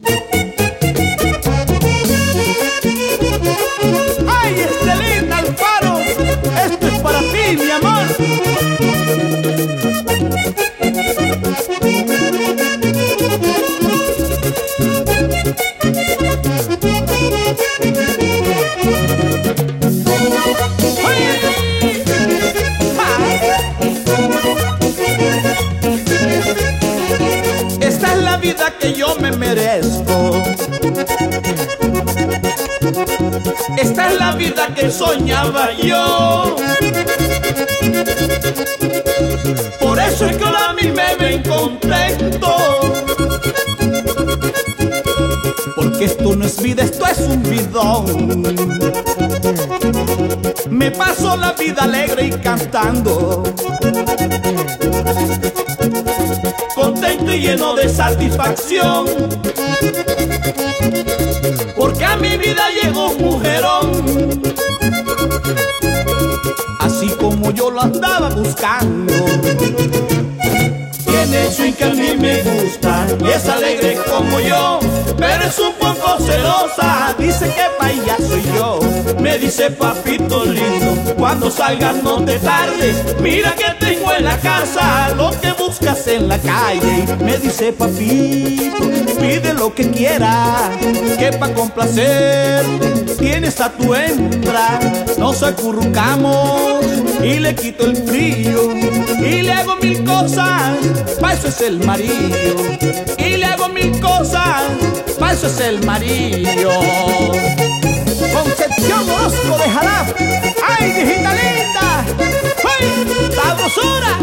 ¡Ay, Estelita Alfaro! Esto es para ti, mi amor. Esta es la vida que yo me merezco. Esta es la vida que soñaba yo. Por eso es que ahora a mí me ven contento. Porque esto no es vida, esto es un bidón. Me paso la vida alegre y cantando, contento y lleno de satisfacción. Porque a mi vida llegó un mujerón, así como yo lo andaba buscando. Tiene swing que a mí me gusta y es alegre como yo, pero es un poco celosa, dice que pa' ella soy yo. Me dice papito lindo, cuando salgas no te tardes, mira que tengo en la casa lo que buscas en la calle. Me dice papito, pide lo que quieras, que pa' complacerte tienes a tu hembra. Nos acurrucamos y le quito el frío y le hago mil cosas, pa' eso es el marido. Y le hago mil cosas, pa' eso es el marido. Concepción Orozco de Jalap. ¡Ay, hijita linda! ¡Ay, sabrosura!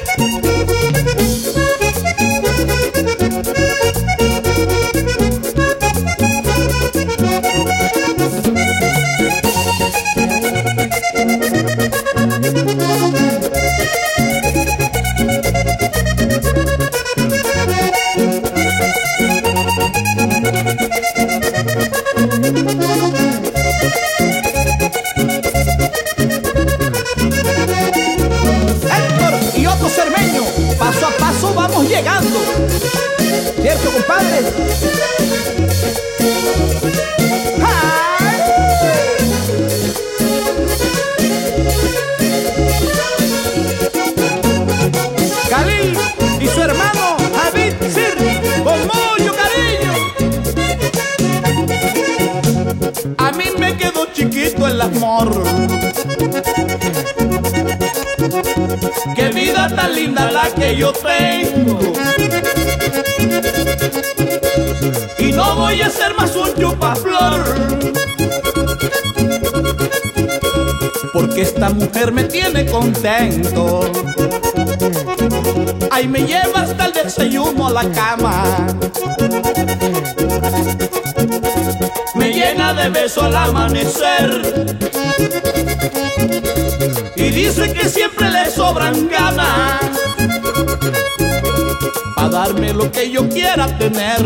Héctor y Otto Cermeño, paso a paso vamos llegando. ¿Cierto, compadre? Khalil y su hermano David Sir, con mucho cariño. A mí me quedó chiquito el amor. Qué vida tan linda la que yo tengo. Y no voy a ser más un chupaflor, porque esta mujer me tiene contento. Ay, me lleva hasta el desayuno a la cama, me llena de besos al amanecer, y dice que siempre le sobran ganas pa' darme lo que yo quiera tener.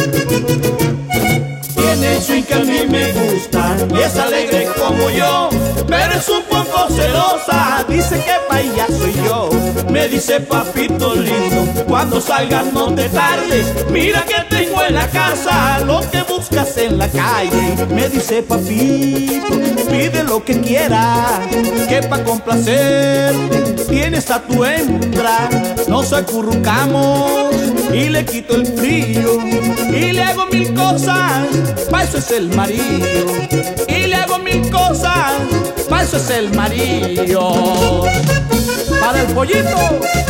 Tiene swing que a mí me gusta y es alegre como yo, pero es un poco celosa, dice que pa' ella soy yo. Me dice papito lindo, cuando salgas no te tardes, mira que tengo en la casa lo que buscas en la calle. Me dice papito, pide lo que quieras, que pa' complacerte tienes a tu hembra. Nos acurrucamos y le quito el frío y le hago mil cosas, pa' eso es el marido. Y le hago mil cosas, pa' eso es el marido. Para el pollito.